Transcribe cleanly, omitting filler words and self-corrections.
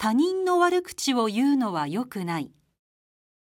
他人の悪口を言うのは良くない。